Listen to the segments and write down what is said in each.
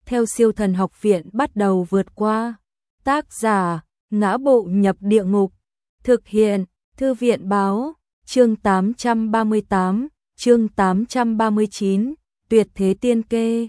theo Siêu Thần Học Viện bắt đầu vượt qua. Tác giả: Ngã Bộ Nhập Địa Ngục. Thực hiện: Thư viện báo. Chương 838, chương 839, Tuyệt Thế Tiên Kê.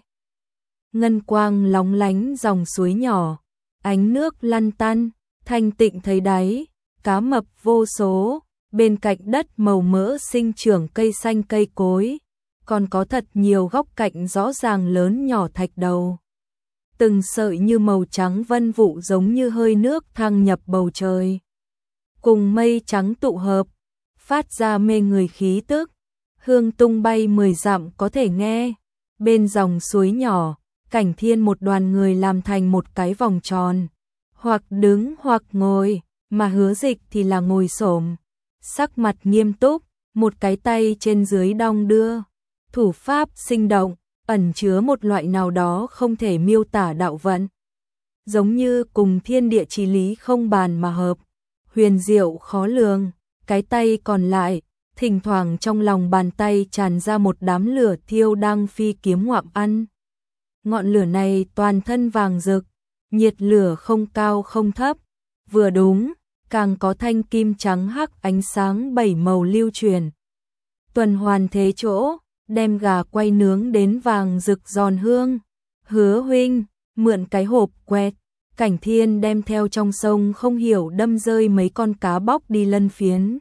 Ngân quang lóng lánh dòng suối nhỏ, ánh nước lăn tăn, thanh tịnh thấy đáy, cá mập vô số, bên cạnh đất màu mỡ sinh trưởng cây xanh cây cối, còn có thật nhiều góc cạnh rõ ràng lớn nhỏ thạch đầu. Từng sợi như màu trắng vân vụ giống như hơi nước thăng nhập bầu trời. Cùng mây trắng tụ hợp, phát ra mê người khí tức, hương tung bay 10 dặm có thể nghe. Bên dòng suối nhỏ, Cảnh Thiên một đoàn người làm thành một cái vòng tròn, hoặc đứng hoặc ngồi, mà Hứa Dịch thì là ngồi xổm, sắc mặt nghiêm túc, một cái tay trên dưới đong đưa, thủ pháp sinh động, ẩn chứa một loại nào đó không thể miêu tả đạo vận, giống như cùng thiên địa chí lý không bàn mà hợp, huyền diệu khó lường. Cái tay còn lại, thỉnh thoảng trong lòng bàn tay tràn ra một đám lửa thiêu đang phi kiếm ngoạm ăn. Ngọn lửa này toàn thân vàng rực, nhiệt lửa không cao không thấp, vừa đúng, càng có thanh kim trắng hắc ánh sáng 7 màu lưu truyền. Tuần hoàn thế chỗ, đem gà quay nướng đến vàng rực giòn hương. Hứa huynh, mượn cái hộp quẹt. Cảnh Thiên đem theo trong sông không hiểu đâm rơi mấy con cá bóc đi lân phiến.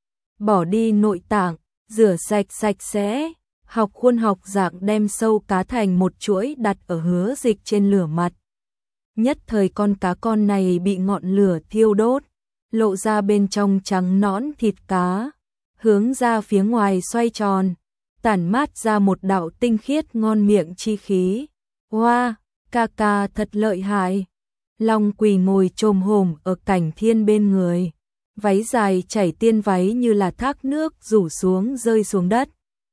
Bỏ đi nội tạng, rửa sạch sạch sẽ, học khuôn học dạng đem sâu cá thành một chuỗi đặt ở Hứa Dịch trên lửa mặt. Nhất thời con cá con này bị ngọn lửa thiêu đốt, lộ ra bên trong trắng nõn thịt cá, hướng ra phía ngoài xoay tròn, tản mát ra một đạo tinh khiết ngon miệng chi khí. Wow, ca ca thật lợi hại. Long Quỳ ngồi chồm hổm ở Cảnh Thiên bên người, váy dài chảy tiên váy như là thác nước rủ xuống rơi xuống đất.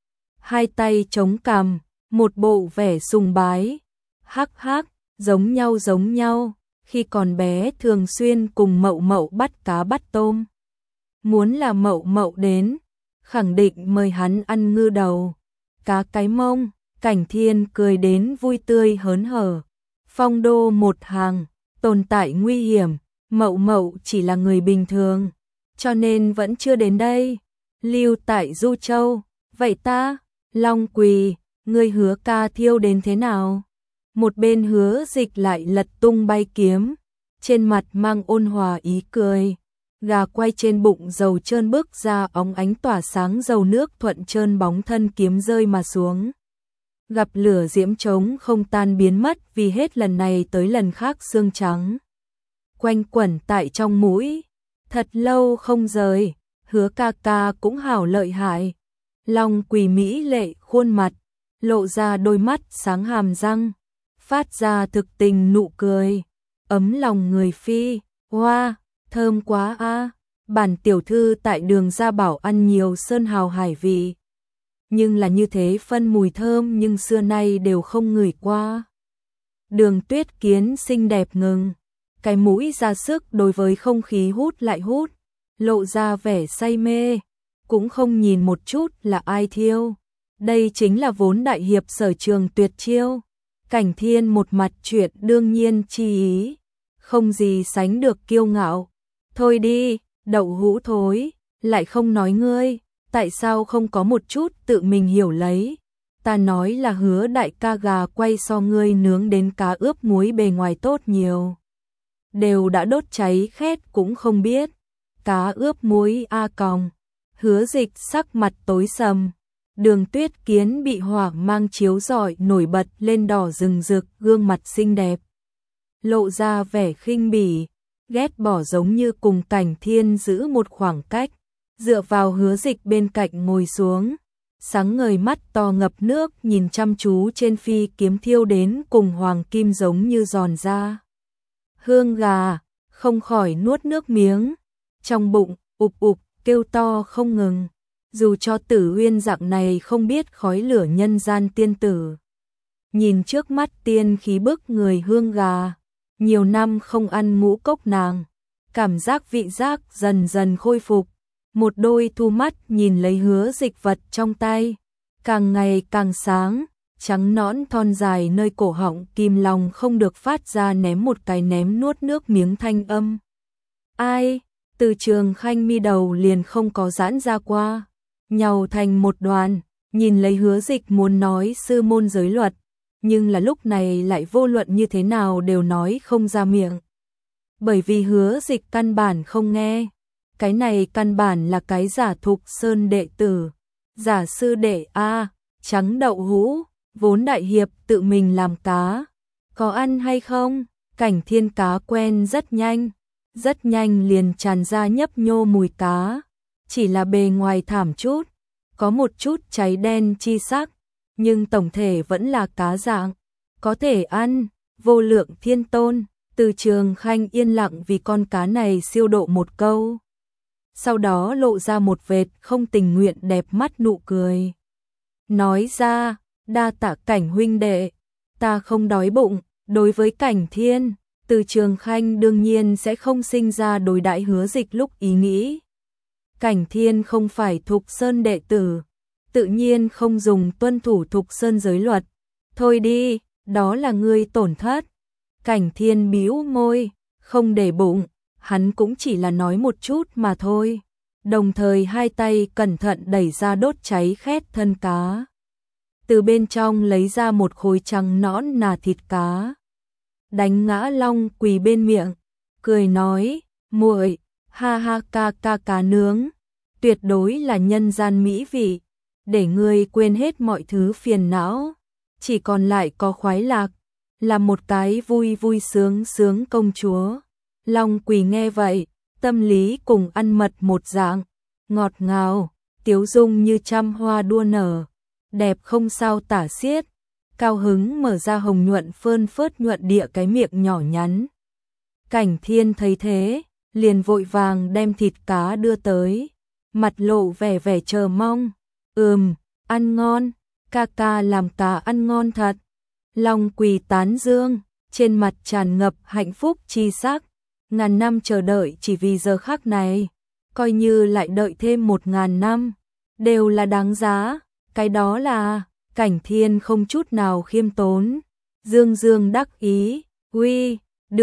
Hai tay chống cằm, một bộ vẻ sùng bái. Hắc hắc, giống nhau, khi còn bé thường xuyên cùng Mậu Mậu bắt cá bắt tôm. Muốn là Mậu Mậu đến, khẳng định mời hắn ăn ngư đầu, cá cái mông. Cảnh Thiên cười đến vui tươi hớn hở. Phong đô một hàng, tồn tại nguy hiểm, Mậu Mậu chỉ là người bình thường, cho nên vẫn chưa đến đây. Lưu tại Du Châu, vậy ta, Long Quỳ, ngươi Hứa ca thiêu đến thế nào? Một bên Hứa Dịch lại lật tung bay kiếm, trên mặt mang ôn hòa ý cười. Gà quay trên bụng dầu trơn bức ra óng ánh tỏa sáng dầu nước thuận trơn bóng thân kiếm rơi mà xuống. Gặp lửa diễm trống không tan biến mất vì hết lần này tới lần khác xương trắng quanh quẩn tại trong mũi, thật lâu không rời. Hứa ca ca cũng hảo lợi hại. Long Quỳ mỹ lệ khuôn mặt, lộ ra đôi mắt sáng hàm răng, phát ra thực tình nụ cười, ấm lòng người phi. Hoa, thơm quá a. Bản tiểu thư tại Đường Gia Bảo ăn nhiều sơn hào hải vị, nhưng là như thế phân mùi thơm nhưng xưa nay đều không ngửi qua. Đường Tuyết Kiến xinh đẹp ngừng, cái mũi ra sức đối với không khí hút lại hút, lộ ra vẻ say mê, cũng không nhìn một chút là ai thiêu. Đây chính là vốn đại hiệp sở trường tuyệt chiêu. Cảnh Thiên một mặt chuyện đương nhiên chi ý, không gì sánh được kiêu ngạo. Thôi đi, đậu hũ thối, lại không nói ngươi, tại sao không có một chút tự mình hiểu lấy? Ta nói là Hứa đại ca gà quay so ngươi nướng đến cá ướp muối bề ngoài tốt nhiều. Đều đã đốt cháy khét cũng không biết. Cá ướp muối a còng. Hứa Dịch sắc mặt tối sầm. Đường Tuyết Kiến bị hỏa mang chiếu rọi nổi bật lên đỏ rừng rực, gương mặt xinh đẹp, lộ ra vẻ khinh bỉ, ghét bỏ giống như cùng Cảnh Thiên giữ một khoảng cách, dựa vào Hứa Dịch bên cạnh ngồi xuống, sáng ngời mắt to ngập nước nhìn chăm chú trên phi kiếm thiêu đến cùng hoàng kim giống như giòn da. Hương gà, không khỏi nuốt nước miếng, trong bụng ục ục kêu to không ngừng. Dù cho Tử Uyên dạng này không biết khói lửa nhân gian tiên tử, nhìn trước mắt tiên khí bức người hương gà, nhiều năm không ăn ngũ cốc nàng, cảm giác vị giác dần dần khôi phục, một đôi thu mắt nhìn lấy Hứa Dịch vật trong tay, càng ngày càng sáng, trắng nõn thon dài nơi cổ họng kìm lòng không được phát ra ném một cái ném nuốt nước miếng thanh âm. Ai? Từ Trường Khanh mi đầu liền không có giãn ra qua, nhàu thành một đoàn, nhìn lấy Hứa Dịch muốn nói sư môn giới luật, nhưng là lúc này lại vô luận như thế nào đều nói không ra miệng. Bởi vì Hứa Dịch căn bản không nghe, cái này căn bản là cái giả Thục Sơn đệ tử, giả sư đệ a, trắng đậu hũ, vốn đại hiệp tự mình làm cá, có ăn hay không? Cảnh Thiên cá quen rất nhanh liền tràn ra nhấp nhô mùi cá, chỉ là bề ngoài thảm chút, có một chút cháy đen chi sắc, nhưng tổng thể vẫn là cá dạng, có thể ăn, vô lượng thiên tôn. Từ Trường Khanh yên lặng vì con cá này siêu độ một câu, sau đó lộ ra một vệt không tình nguyện đẹp mắt nụ cười. Nói ra, đa tạ Cảnh huynh đệ, ta không đói bụng. Đối với Cảnh Thiên, Từ Trường Khanh đương nhiên sẽ không sinh ra đối đãi Hứa Dịch lúc ý nghĩ. Cảnh Thiên không phải Thục Sơn đệ tử, tự nhiên không dùng tuân thủ Thục Sơn giới luật. Thôi đi, đó là ngươi tổn thất. Cảnh Thiên bĩu môi, không để bụng, hắn cũng chỉ là nói một chút mà thôi. Đồng thời hai tay cẩn thận đẩy ra đốt cháy khét thân cá. Từ bên trong lấy ra một khối trắng nõn nà thịt cá. Đánh ngã Long quỳ bên miệng, cười nói, muội, ha ha ca cá nướng, tuyệt đối là nhân gian mỹ vị, để ngươi quên hết mọi thứ phiền não, chỉ còn lại có khoái lạc, là một cái vui vui sướng sướng công chúa. Long quỳ nghe vậy, tâm lý cùng ăn mật một dạng, ngọt ngào, tiếu dung như trăm hoa đua nở, đẹp không sao tả xiết, cao hứng mở ra hồng nhuận phơn phớt nhuận địa cái miệng nhỏ nhắn. Cảnh Thiên thấy thế, liền vội vàng đem thịt cá đưa tới, mặt lộ vẻ vẻ chờ mong. Ăn ngon, ca ca làm cá ăn ngon thật. Long quỳ tán dương, trên mặt tràn ngập hạnh phúc chi sắc, ngàn năm chờ đợi chỉ vì giờ khắc này, coi như lại đợi thêm 1000 năm, đều là đáng giá, cái đó là. Cảnh Thiên không chút nào khiêm tốn, dương đắc ý, uy,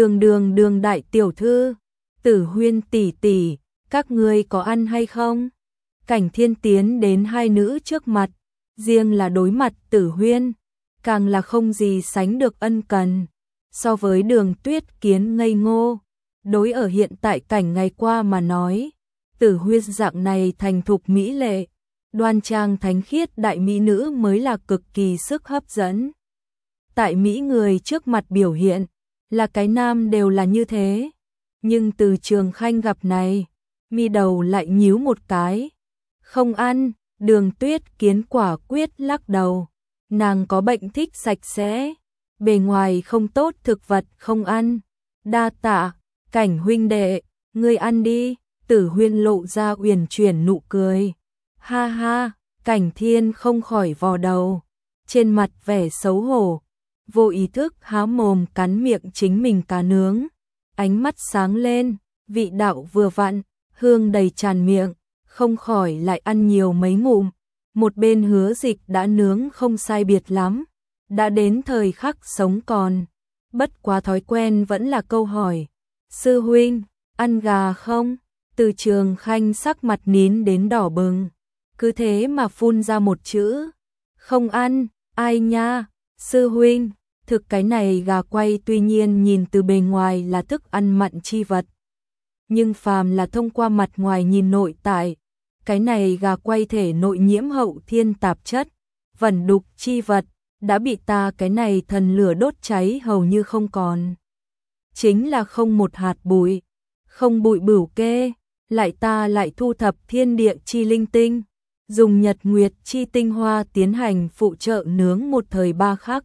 đường đại tiểu thư, Tử Huyên tỷ tỷ, các ngươi có ăn hay không? Cảnh Thiên tiến đến hai nữ trước mặt, riêng là đối mặt Tử Huyên, càng là không gì sánh được ân cần, so với Đường Tuyết Kiến ngây ngô, đối ở hiện tại cảnh ngày qua mà nói, Tử Huyên dạng này thành thục mỹ lệ, đoan trang thánh khiết đại mỹ nữ mới là cực kỳ sức hấp dẫn. Tại mỹ người trước mặt biểu hiện, là cái nam đều là như thế, nhưng Từ Trường Khanh gặp này, mi đầu lại nhíu một cái. Không ăn, Đường Tuyết Kiến quả quyết lắc đầu, nàng có bệnh thích sạch sẽ, bề ngoài không tốt thực vật không ăn. Đa tạ, Cảnh huynh đệ, ngươi ăn đi. Tử Huyên lộ ra uyển chuyển nụ cười. Ha ha, Cảnh Thiên không khỏi vò đầu, trên mặt vẻ xấu hổ, vô ý thức há mồm cắn miệng chính mình cá nướng, ánh mắt sáng lên, vị đạo vừa vặn, hương đầy tràn miệng, không khỏi lại ăn nhiều mấy ngụm. Một bên Hứa Dịch đã nướng không sai biệt lắm, đã đến thời khắc sống còn, bất quá thói quen vẫn là câu hỏi, sư huynh, ăn gà không? Từ Trường Khanh sắc mặt nín đến đỏ bừng, cứ thế mà phun ra một chữ, không ăn. Ai nha, sư huynh, thực cái này gà quay tuy nhiên nhìn từ bề ngoài là thức ăn mặn chi vật, nhưng phàm là thông qua mặt ngoài nhìn nội tại, cái này gà quay thể nội nhiễm hậu thiên tạp chất, vẩn đục chi vật, đã bị ta cái này thần lửa đốt cháy hầu như không còn. Chính là không một hạt bụi, không bụi bửu kê, lại ta lại thu thập thiên địa chi linh tinh, dùng nhật nguyệt chi tinh hoa tiến hành phụ trợ nướng một thời 3 khắc.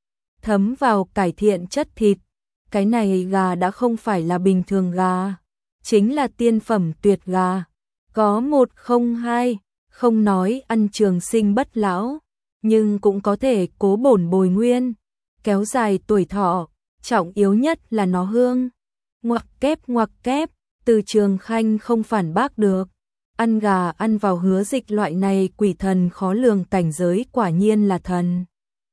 Thấm vào cải thiện chất thịt, cái này gà đã không phải là bình thường gà, chính là tiên phẩm tuyệt gà. Có 102, không nói ăn trường sinh bất lão, nhưng cũng có thể cố bổn bồi nguyên, kéo dài tuổi thọ, trọng yếu nhất là nó hương. Ngoặc kép, Từ Trường Khanh không phản bác được. Ăn gà ăn vào Hứa Dịch loại này quỷ thần khó lường cảnh giới quả nhiên là thần.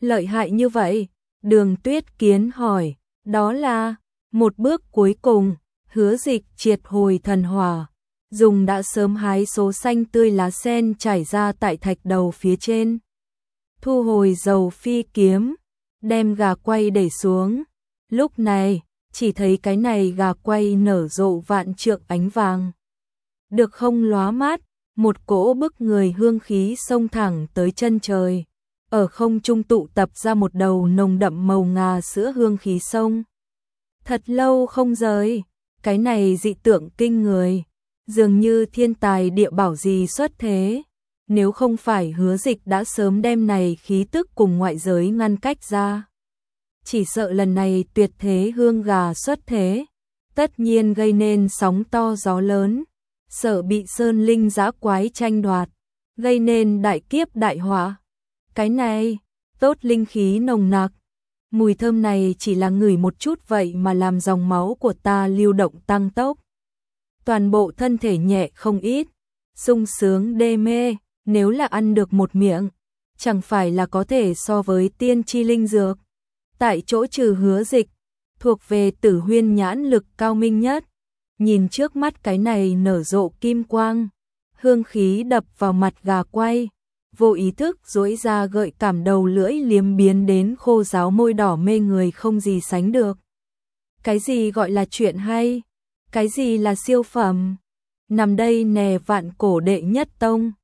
Lợi hại như vậy? Đường Tuyết Kiến hỏi. Đó là một bước cuối cùng, Hứa Dịch triệt hồi thần hỏa, dùng đã sớm hái số xanh tươi lá sen chảy ra tại thạch đầu phía trên. Thu hồi dầu phi kiếm, đem gà quay đẩy xuống. Lúc này, chỉ thấy cái này gà quay nở rộ vạn trượng ánh vàng. Được không lóa mát, một cỗ bức người hương khí xông thẳng tới chân trời. Ở không trung tụ tập ra một đầu nồng đậm màu ngà sữa hương khí sông. Thật lâu không rời, cái này dị tượng kinh người, dường như thiên tài địa bảo gì xuất thế. Nếu không phải Hứa Dịch đã sớm đem này khí tức cùng ngoại giới ngăn cách ra, chỉ sợ lần này tuyệt thế hương gà xuất thế, tất nhiên gây nên sóng to gió lớn, sợ bị sơn linh dã quái tranh đoạt, gây nên đại kiếp đại họa. Cái này, tốt linh khí nồng nặc, mùi thơm này chỉ là ngửi một chút vậy mà làm dòng máu của ta lưu động tăng tốc. Toàn bộ thân thể nhẹ không ít, sung sướng đê mê, nếu là ăn được một miệng, chẳng phải là có thể so với tiên chi linh dược. Tại chỗ trừ Hứa Dịch, thuộc về Tử Huyên nhãn lực cao minh nhất, nhìn trước mắt cái này nở rộ kim quang, hương khí đập vào mặt gà quay, vô ý thức duỗi ra gợi cảm đầu lưỡi liếm biến đến khô ráo môi đỏ mê người không gì sánh được. Cái gì gọi là chuyện hay? Cái gì là siêu phẩm? Nằm đây nè vạn cổ đệ nhất tông.